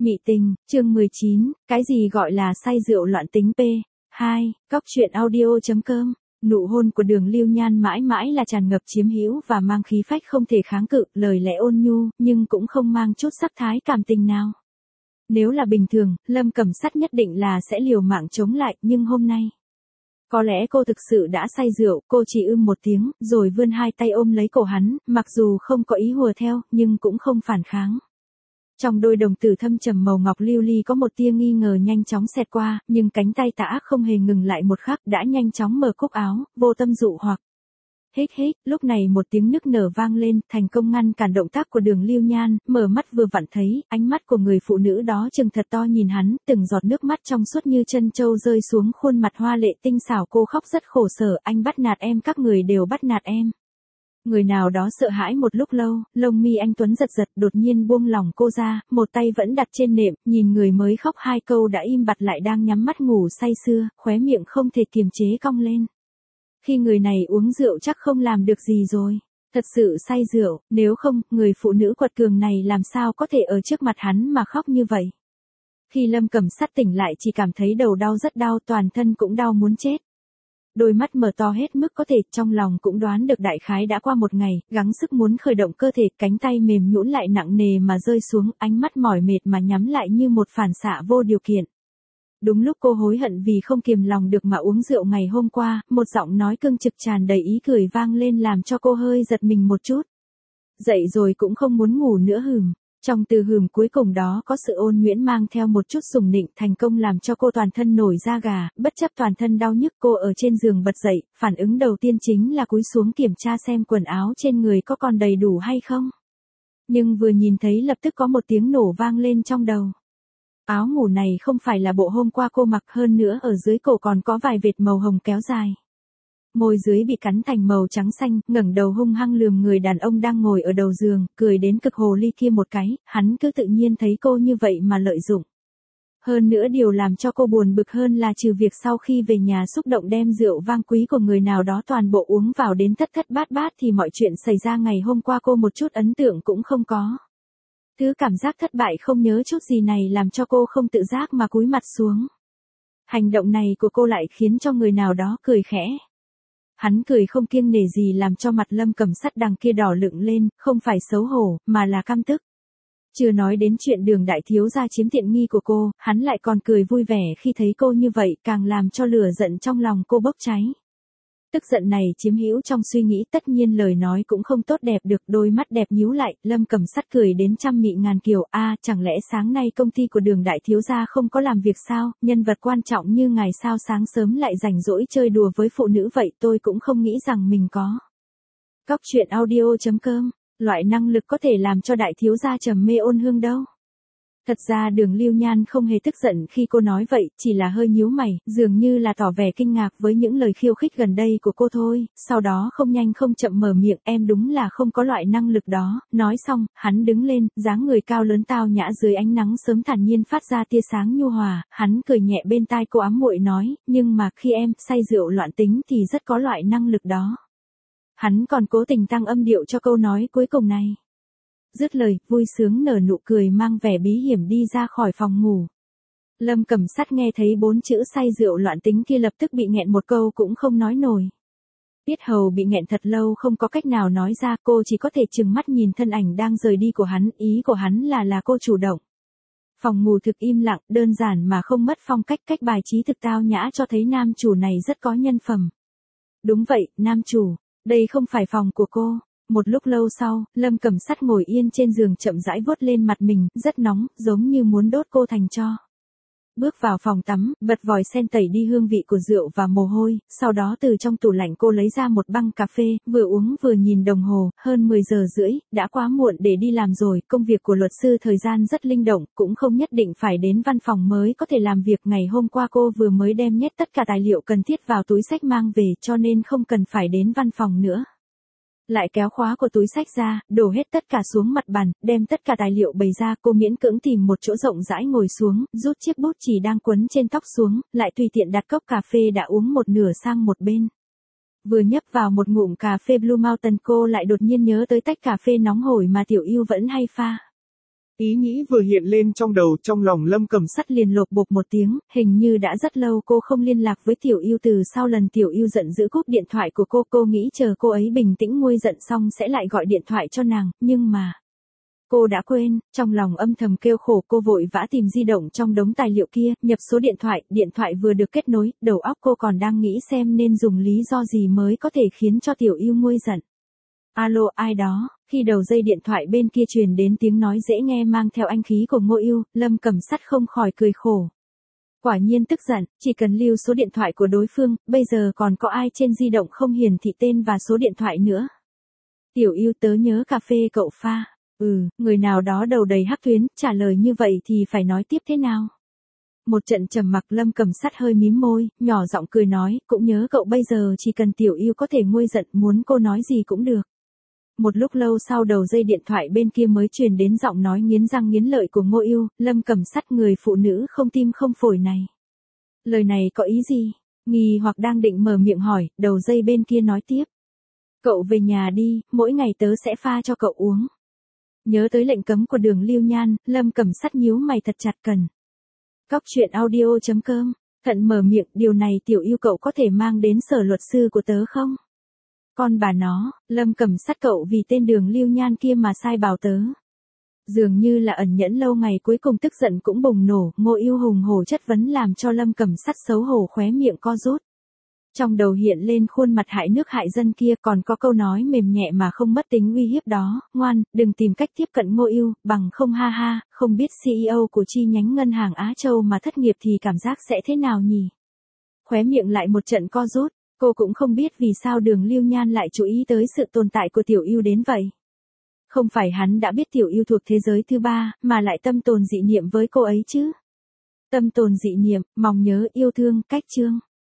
Mị tình, chương 19, cái gì gọi là say rượu loạn tính P2, Cóc truyện audio.com. Nụ hôn của Đường Lưu Nhan mãi mãi là tràn ngập chiếm hữu và mang khí phách không thể kháng cự, lời lẽ ôn nhu, nhưng cũng không mang chút sắc thái cảm tình nào. Nếu là bình thường, Lâm Cẩm Sắt nhất định là sẽ liều mạng chống lại, nhưng hôm nay, có lẽ cô thực sự đã say rượu, cô chỉ một tiếng, rồi vươn hai tay ôm lấy cổ hắn, mặc dù không có ý hùa theo, nhưng cũng không phản kháng. Trong đôi đồng tử thâm trầm màu ngọc lưu ly có một tia nghi ngờ nhanh chóng xẹt qua, nhưng cánh tay tả ác không hề ngừng lại một khắc, đã nhanh chóng mở cúc áo, vô tâm dụ hoặc. Hít hít, lúc này một tiếng nức nở vang lên, thành công ngăn cản động tác của Đường Lưu Nhan, mở mắt vừa vặn thấy, ánh mắt của người phụ nữ đó trừng thật to nhìn hắn, từng giọt nước mắt trong suốt như chân châu rơi xuống khuôn mặt hoa lệ tinh xảo, cô khóc rất khổ sở, anh bắt nạt em, các người đều bắt nạt em. Người nào đó sợ hãi một lúc lâu, lông mi anh tuấn giật giật, đột nhiên buông lỏng cô ra, một tay vẫn đặt trên nệm, nhìn người mới khóc hai câu đã im bặt lại đang nhắm mắt ngủ say sưa, khóe miệng không thể kiềm chế cong lên. Khi người này uống rượu chắc không làm được gì rồi. Thật sự say rượu, nếu không, người phụ nữ quật cường này làm sao có thể ở trước mặt hắn mà khóc như vậy. Khi Lâm Cẩm Sắt tỉnh lại chỉ cảm thấy đầu đau rất đau, toàn thân cũng đau muốn chết. Đôi mắt mở to hết mức có thể, trong lòng cũng đoán được đại khái đã qua một ngày, gắng sức muốn khởi động cơ thể, cánh tay mềm nhũn lại nặng nề mà rơi xuống, ánh mắt mỏi mệt mà nhắm lại như một phản xạ vô điều kiện. Đúng lúc cô hối hận vì không kiềm lòng được mà uống rượu ngày hôm qua, một giọng nói cương trực tràn đầy ý cười vang lên làm cho cô hơi giật mình một chút. Dậy rồi cũng không muốn ngủ nữa hừm. Trong từ hừm cuối cùng đó có sự ôn nhuyễn mang theo một chút sùng nịnh, thành công làm cho cô toàn thân nổi da gà, bất chấp toàn thân đau nhức, cô ở trên giường bật dậy, phản ứng đầu tiên chính là cúi xuống kiểm tra xem quần áo trên người có còn đầy đủ hay không. Nhưng vừa nhìn thấy lập tức có một tiếng nổ vang lên trong đầu. Áo ngủ này không phải là bộ hôm qua cô mặc, hơn nữa ở dưới cổ còn có vài vệt màu hồng kéo dài. Môi dưới bị cắn thành màu trắng xanh, ngẩng đầu hung hăng lườm người đàn ông đang ngồi ở đầu giường, cười đến cực hồ ly kia một cái, hắn cứ tự nhiên thấy cô như vậy mà lợi dụng. Hơn nữa điều làm cho cô buồn bực hơn là trừ việc sau khi về nhà xúc động đem rượu vang quý của người nào đó toàn bộ uống vào đến thất thất bát bát thì mọi chuyện xảy ra ngày hôm qua cô một chút ấn tượng cũng không có. Thứ cảm giác thất bại không nhớ chút gì này làm cho cô không tự giác mà cúi mặt xuống. Hành động này của cô lại khiến cho người nào đó cười khẽ. Hắn cười không kiêng nể gì làm cho mặt Lâm Cẩm Sắt đằng kia đỏ lựng lên, không phải xấu hổ, mà là căm tức. Chưa nói đến chuyện Đường đại thiếu gia chiếm tiện nghi của cô, hắn lại còn cười vui vẻ khi thấy cô như vậy, càng làm cho lửa giận trong lòng cô bốc cháy. Tức giận này chiếm hữu trong suy nghĩ, tất nhiên lời nói cũng không tốt đẹp được, đôi mắt đẹp nhíu lại, Lâm Cẩm Sắt cười đến trăm mị ngàn kiểu, chẳng lẽ sáng nay công ty của Đường đại thiếu gia không có làm việc sao, nhân vật quan trọng như ngài sao sáng sớm lại rảnh rỗi chơi đùa với phụ nữ vậy, tôi cũng không nghĩ rằng mình có. Cóc truyện audio.com, loại năng lực có thể làm cho đại thiếu gia trầm mê ôn hương đâu. Thật ra Đường Lưu Nhan không hề tức giận khi cô nói vậy, chỉ là hơi nhíu mày, dường như là tỏ vẻ kinh ngạc với những lời khiêu khích gần đây của cô thôi, sau đó không nhanh không chậm mở miệng, em đúng là không có loại năng lực đó. Nói xong, hắn đứng lên, dáng người cao lớn tao nhã dưới ánh nắng sớm thản nhiên phát ra tia sáng nhu hòa, hắn cười nhẹ bên tai cô ám muội nói, nhưng mà khi em say rượu loạn tính thì rất có loại năng lực đó. Hắn còn cố tình tăng âm điệu cho câu nói cuối cùng này. Dứt lời, vui sướng nở nụ cười mang vẻ bí hiểm đi ra khỏi phòng ngủ. Lâm Cẩm Sắt nghe thấy 4 chữ say rượu loạn tính kia lập tức bị nghẹn một câu cũng không nói nổi. Yết hầu bị nghẹn thật lâu không có cách nào nói ra, cô chỉ có thể trừng mắt nhìn thân ảnh đang rời đi của hắn, ý của hắn là cô chủ động. Phòng ngủ thực im lặng, đơn giản mà không mất phong cách, cách bài trí thực tao nhã cho thấy nam chủ này rất có nhân phẩm. Đúng vậy, nam chủ, đây không phải phòng của cô. Một lúc lâu sau, Lâm Cẩm Sắt ngồi yên trên giường chậm rãi vuốt lên mặt mình, rất nóng, giống như muốn đốt cô thành tro. Bước vào phòng tắm, bật vòi sen tẩy đi hương vị của rượu và mồ hôi, sau đó từ trong tủ lạnh cô lấy ra một băng cà phê, vừa uống vừa nhìn đồng hồ, hơn 10 giờ rưỡi, đã quá muộn để đi làm rồi, công việc của luật sư thời gian rất linh động, cũng không nhất định phải đến văn phòng mới có thể làm việc, ngày hôm qua cô vừa mới đem nhét tất cả tài liệu cần thiết vào túi xách mang về cho nên không cần phải đến văn phòng nữa. Lại kéo khóa của túi xách ra, đổ hết tất cả xuống mặt bàn, đem tất cả tài liệu bày ra, cô miễn cưỡng tìm một chỗ rộng rãi ngồi xuống, rút chiếc bút chì đang quấn trên tóc xuống, lại tùy tiện đặt cốc cà phê đã uống một nửa sang một bên. Vừa nhấp vào một ngụm cà phê Blue Mountain cô lại đột nhiên nhớ tới tách cà phê nóng hổi mà Tiểu Yêu vẫn hay pha. Ý nghĩ vừa hiện lên trong đầu, trong lòng Lâm Cẩm Sắt liền lộp bộp một tiếng, hình như đã rất lâu cô không liên lạc với Tiểu Yêu từ sau lần Tiểu Yêu giận dữ cúp điện thoại của cô nghĩ chờ cô ấy bình tĩnh nguôi giận xong sẽ lại gọi điện thoại cho nàng, nhưng mà cô đã quên, trong lòng âm thầm kêu khổ, cô vội vã tìm di động trong đống tài liệu kia, nhập số điện thoại vừa được kết nối, đầu óc cô còn đang nghĩ xem nên dùng lý do gì mới có thể khiến cho Tiểu Yêu nguôi giận. Alo, ai đó? Khi đầu dây điện thoại bên kia truyền đến tiếng nói dễ nghe mang theo anh khí của Ngô Yêu, Lâm Cẩm Sắt không khỏi cười khổ. Quả nhiên tức giận, chỉ cần lưu số điện thoại của đối phương, bây giờ còn có ai trên di động không hiển thị tên và số điện thoại nữa. Tiểu Yêu, tớ nhớ cà phê cậu pha. Người nào đó đầu đầy hắc tuyến, trả lời như vậy thì phải nói tiếp thế nào? Một trận trầm mặc, Lâm Cẩm Sắt hơi mím môi, nhỏ giọng cười nói, cũng nhớ cậu bây giờ chỉ cần Tiểu Yêu có thể nguôi giận, muốn cô nói gì cũng được. Một lúc lâu sau đầu dây điện thoại bên kia mới truyền đến giọng nói nghiến răng nghiến lợi của Ngô Yêu, Lâm Cẩm Sắt, người phụ nữ không tim không phổi này. Lời này có ý gì? Nghi hoặc đang định mở miệng hỏi, đầu dây bên kia nói tiếp. Cậu về nhà đi, mỗi ngày tớ sẽ pha cho cậu uống. Nhớ tới lệnh cấm của Đường Lưu Nhan, Lâm Cẩm Sắt nhíu mày thật chặt. Cần. Cóc truyện audio.com. Thận mở miệng, điều này Tiểu Yêu cậu có thể mang đến sở luật sư của tớ không? Con bà nó, Lâm Cẩm Sắt, cậu vì tên Đường Lưu Nhan kia mà sai bảo tớ. Dường như là ẩn nhẫn lâu ngày cuối cùng tức giận cũng bùng nổ, Ngô Yêu hùng hổ chất vấn làm cho Lâm Cẩm Sắt xấu hổ khóe miệng co rút. Trong đầu hiện lên khuôn mặt hại nước hại dân kia, còn có câu nói mềm nhẹ mà không mất tính uy hiếp đó, ngoan, đừng tìm cách tiếp cận Ngô Yêu, bằng không ha ha, không biết CEO của chi nhánh ngân hàng Á Châu mà thất nghiệp thì cảm giác sẽ thế nào nhỉ? Khóe miệng lại một trận co rút, cô cũng không biết vì sao Đường Lưu Nhan lại chú ý tới sự tồn tại của Tiểu Yêu đến vậy. Không phải hắn đã biết Tiểu Yêu thuộc thế giới thứ ba, mà lại tâm tồn dị niệm với cô ấy chứ? Tâm tồn dị niệm, mong nhớ, yêu thương, cách chương.